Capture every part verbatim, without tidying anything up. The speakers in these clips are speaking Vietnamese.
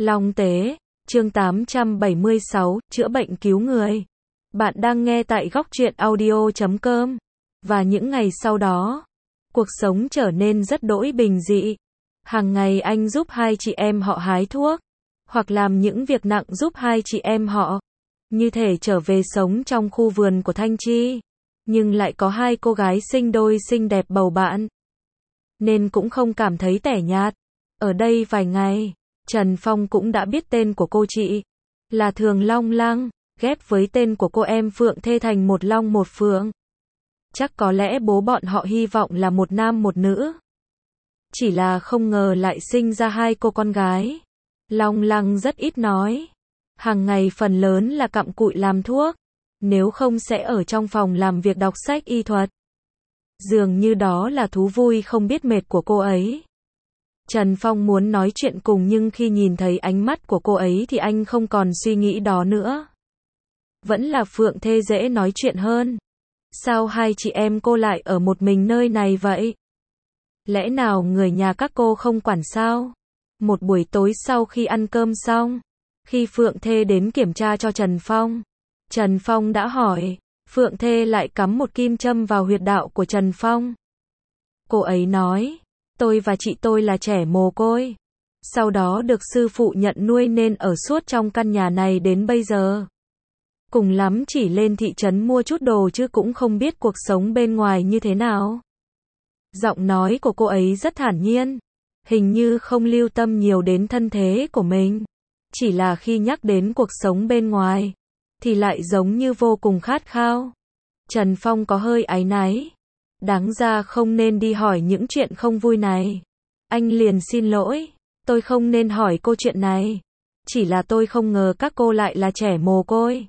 Long Tế, chương tám trăm bảy mươi sáu, chữa bệnh cứu người. Bạn đang nghe tại góc truyện audio chấm com. Và những ngày sau đó, cuộc sống trở nên rất đỗi bình dị. Hàng ngày anh giúp hai chị em họ hái thuốc, hoặc làm những việc nặng giúp hai chị em họ. Như thể trở về sống trong khu vườn của Thanh Chi. Nhưng lại có hai cô gái sinh đôi xinh đẹp bầu bạn. Nên cũng không cảm thấy tẻ nhạt. Ở đây vài ngày, Trần Phong cũng đã biết tên của cô chị. Là Thường Long Lăng, ghép với tên của cô em Phượng Thê thành một long một phượng. Chắc có lẽ bố bọn họ hy vọng là một nam một nữ. Chỉ là không ngờ lại sinh ra hai cô con gái. Long Lăng rất ít nói. Hàng ngày phần lớn là cặm cụi làm thuốc. Nếu không sẽ ở trong phòng làm việc đọc sách y thuật. Dường như đó là thú vui không biết mệt của cô ấy. Trần Phong muốn nói chuyện cùng nhưng khi nhìn thấy ánh mắt của cô ấy thì anh không còn suy nghĩ đó nữa. Vẫn là Phượng Thê dễ nói chuyện hơn. Sao hai chị em cô lại ở một mình nơi này vậy? Lẽ nào người nhà các cô không quản sao? Một buổi tối sau khi ăn cơm xong, khi Phượng Thê đến kiểm tra cho Trần Phong, Trần Phong đã hỏi, Phượng Thê lại cắm một kim châm vào huyệt đạo của Trần Phong. Cô ấy nói, tôi và chị tôi là trẻ mồ côi. Sau đó được sư phụ nhận nuôi nên ở suốt trong căn nhà này đến bây giờ. Cùng lắm chỉ lên thị trấn mua chút đồ chứ cũng không biết cuộc sống bên ngoài như thế nào. Giọng nói của cô ấy rất thản nhiên. Hình như không lưu tâm nhiều đến thân thế của mình. Chỉ là khi nhắc đến cuộc sống bên ngoài, thì lại giống như vô cùng khát khao. Trần Phong có hơi áy náy. Đáng ra không nên đi hỏi những chuyện không vui này. Anh liền xin lỗi. Tôi không nên hỏi cô chuyện này. Chỉ là tôi không ngờ các cô lại là trẻ mồ côi.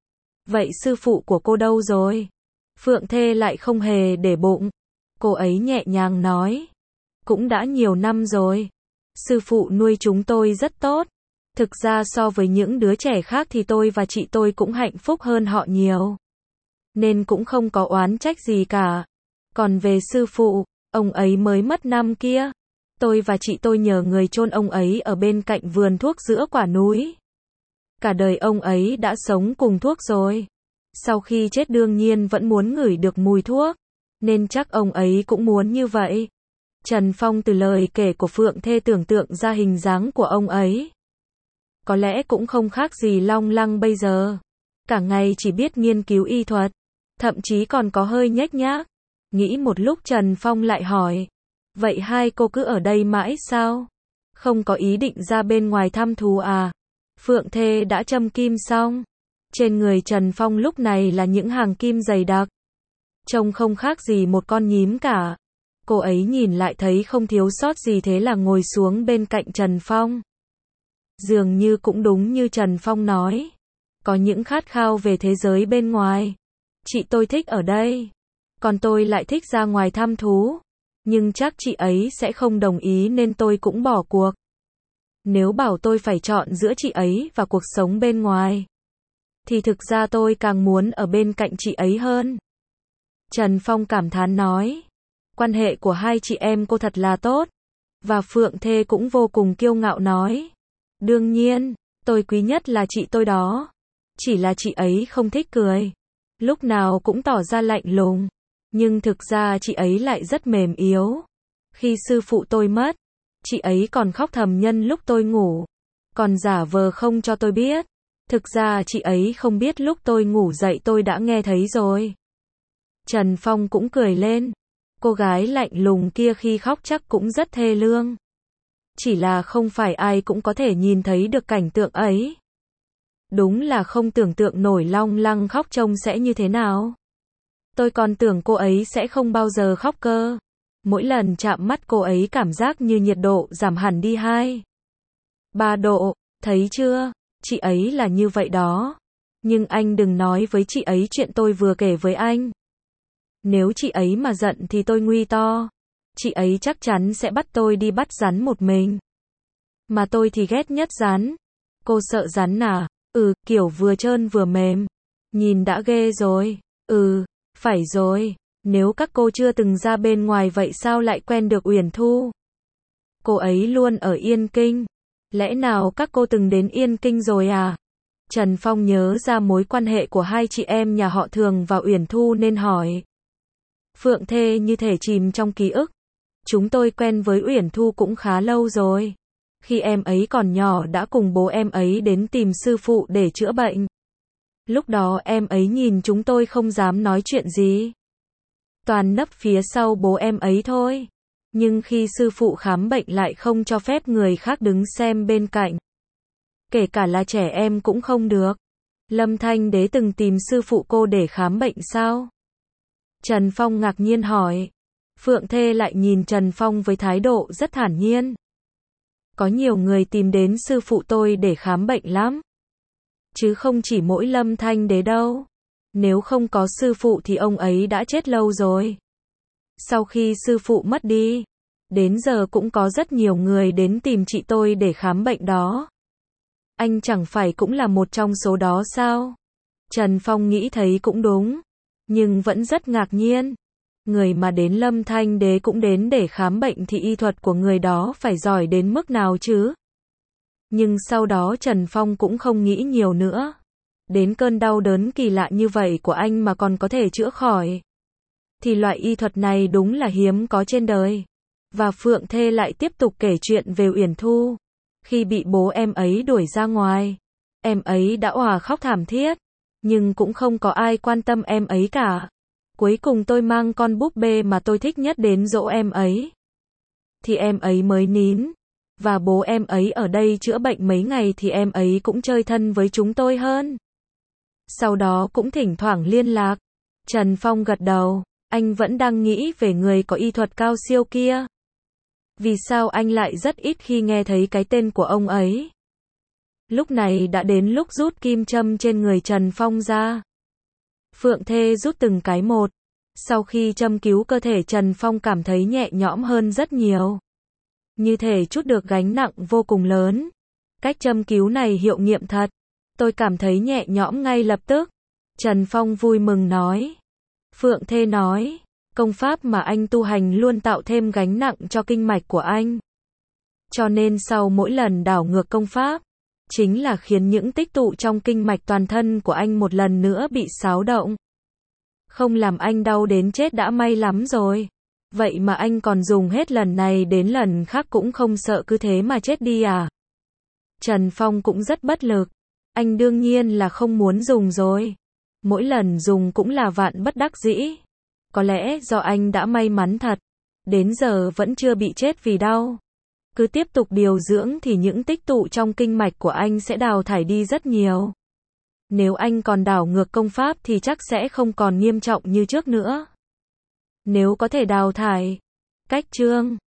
Vậy sư phụ của cô đâu rồi? Phượng Thê lại không hề để bụng. Cô ấy nhẹ nhàng nói. Cũng đã nhiều năm rồi. Sư phụ nuôi chúng tôi rất tốt. Thực ra so với những đứa trẻ khác thì tôi và chị tôi cũng hạnh phúc hơn họ nhiều. Nên cũng không có oán trách gì cả. Còn về sư phụ, ông ấy mới mất năm kia. Tôi và chị tôi nhờ người chôn ông ấy ở bên cạnh vườn thuốc giữa quả núi. Cả đời ông ấy đã sống cùng thuốc rồi. Sau khi chết đương nhiên vẫn muốn ngửi được mùi thuốc. Nên chắc ông ấy cũng muốn như vậy. Trần Phong từ lời kể của Phượng Thê tưởng tượng ra hình dáng của ông ấy. Có lẽ cũng không khác gì Long Lăng bây giờ. Cả ngày chỉ biết nghiên cứu y thuật. Thậm chí còn có hơi nhếch nhác. Nghĩ một lúc Trần Phong lại hỏi. Vậy hai cô cứ ở đây mãi sao? Không có ý định ra bên ngoài thăm thú à? Phượng Thê đã châm kim xong. Trên người Trần Phong lúc này là những hàng kim dày đặc. Trông không khác gì một con nhím cả. Cô ấy nhìn lại thấy không thiếu sót gì thế là ngồi xuống bên cạnh Trần Phong. Dường như cũng đúng như Trần Phong nói. Có những khát khao về thế giới bên ngoài. Chị tôi thích ở đây. Còn tôi lại thích ra ngoài thăm thú. Nhưng chắc chị ấy sẽ không đồng ý nên tôi cũng bỏ cuộc. Nếu bảo tôi phải chọn giữa chị ấy và cuộc sống bên ngoài, thì thực ra tôi càng muốn ở bên cạnh chị ấy hơn. Trần Phong cảm thán nói. Quan hệ của hai chị em cô thật là tốt. Và Phượng Thê cũng vô cùng kiêu ngạo nói. Đương nhiên, tôi quý nhất là chị tôi đó. Chỉ là chị ấy không thích cười. Lúc nào cũng tỏ ra lạnh lùng. Nhưng thực ra chị ấy lại rất mềm yếu. Khi sư phụ tôi mất, chị ấy còn khóc thầm nhân lúc tôi ngủ. Còn giả vờ không cho tôi biết. Thực ra chị ấy không biết lúc tôi ngủ dậy tôi đã nghe thấy rồi. Trần Phong cũng cười lên. Cô gái lạnh lùng kia khi khóc chắc cũng rất thê lương. Chỉ là không phải ai cũng có thể nhìn thấy được cảnh tượng ấy. Đúng là không tưởng tượng nổi Long Lăng khóc trông sẽ như thế nào. Tôi còn tưởng cô ấy sẽ không bao giờ khóc cơ. Mỗi lần chạm mắt cô ấy cảm giác như nhiệt độ giảm hẳn đi hai ba độ, thấy chưa? Chị ấy là như vậy đó. Nhưng anh đừng nói với chị ấy chuyện tôi vừa kể với anh. Nếu chị ấy mà giận thì tôi nguy to. Chị ấy chắc chắn sẽ bắt tôi đi bắt rắn một mình. Mà tôi thì ghét nhất rắn. Cô sợ rắn à? Ừ, kiểu vừa trơn vừa mềm. Nhìn đã ghê rồi. Ừ, phải rồi. Nếu các cô chưa từng ra bên ngoài vậy sao lại quen được Uyển Thu? Cô ấy luôn ở Yên Kinh. Lẽ nào các cô từng đến Yên Kinh rồi à? Trần Phong nhớ ra mối quan hệ của hai chị em nhà họ Thường và Uyển Thu nên hỏi. Phượng Thê như thể chìm trong ký ức. Chúng tôi quen với Uyển Thu cũng khá lâu rồi. Khi em ấy còn nhỏ đã cùng bố em ấy đến tìm sư phụ để chữa bệnh. Lúc đó em ấy nhìn chúng tôi không dám nói chuyện gì. Toàn nấp phía sau bố em ấy thôi. Nhưng khi sư phụ khám bệnh lại không cho phép người khác đứng xem bên cạnh. Kể cả là trẻ em cũng không được. Lâm Thanh Đế từng tìm sư phụ cô để khám bệnh sao? Trần Phong ngạc nhiên hỏi. Phượng Thê lại nhìn Trần Phong với thái độ rất thản nhiên. Có nhiều người tìm đến sư phụ tôi để khám bệnh lắm. Chứ không chỉ mỗi Lâm Thanh Đế đâu. Nếu không có sư phụ thì ông ấy đã chết lâu rồi. Sau khi sư phụ mất đi, đến giờ cũng có rất nhiều người đến tìm chị tôi để khám bệnh đó. Anh chẳng phải cũng là một trong số đó sao? Trần Phong nghĩ thấy cũng đúng, nhưng vẫn rất ngạc nhiên. Người mà đến Lâm Thanh Đế cũng đến để khám bệnh thì y thuật của người đó phải giỏi đến mức nào chứ? Nhưng sau đó Trần Phong cũng không nghĩ nhiều nữa. Đến cơn đau đớn kỳ lạ như vậy của anh mà còn có thể chữa khỏi. Thì loại y thuật này đúng là hiếm có trên đời. Và Phượng Thê lại tiếp tục kể chuyện về Uyển Thu. Khi bị bố em ấy đuổi ra ngoài, em ấy đã òa khóc thảm thiết. Nhưng cũng không có ai quan tâm em ấy cả. Cuối cùng tôi mang con búp bê mà tôi thích nhất đến dỗ em ấy. Thì em ấy mới nín. Và bố em ấy ở đây chữa bệnh mấy ngày thì em ấy cũng chơi thân với chúng tôi hơn. Sau đó cũng thỉnh thoảng liên lạc. Trần Phong gật đầu. Anh vẫn đang nghĩ về người có y thuật cao siêu kia. Vì sao anh lại rất ít khi nghe thấy cái tên của ông ấy? Lúc này đã đến lúc rút kim châm trên người Trần Phong ra. Phượng Thê rút từng cái một. Sau khi châm cứu cơ thể Trần Phong cảm thấy nhẹ nhõm hơn rất nhiều. Như thể chút được gánh nặng vô cùng lớn. Cách châm cứu này hiệu nghiệm thật. Tôi cảm thấy nhẹ nhõm ngay lập tức. Trần Phong vui mừng nói. Phượng Thê nói. Công pháp mà anh tu hành luôn tạo thêm gánh nặng cho kinh mạch của anh. Cho nên sau mỗi lần đảo ngược công pháp, chính là khiến những tích tụ trong kinh mạch toàn thân của anh một lần nữa bị xáo động. Không làm anh đau đến chết đã may lắm rồi. Vậy mà anh còn dùng hết lần này đến lần khác cũng không sợ cứ thế mà chết đi à? Trần Phong cũng rất bất lực. Anh đương nhiên là không muốn dùng rồi. Mỗi lần dùng cũng là vạn bất đắc dĩ. Có lẽ do anh đã may mắn thật. Đến giờ vẫn chưa bị chết vì đau. Cứ tiếp tục điều dưỡng thì những tích tụ trong kinh mạch của anh sẽ đào thải đi rất nhiều. Nếu anh còn đảo ngược công pháp thì chắc sẽ không còn nghiêm trọng như trước nữa. Nếu có thể đào thải. Cách chương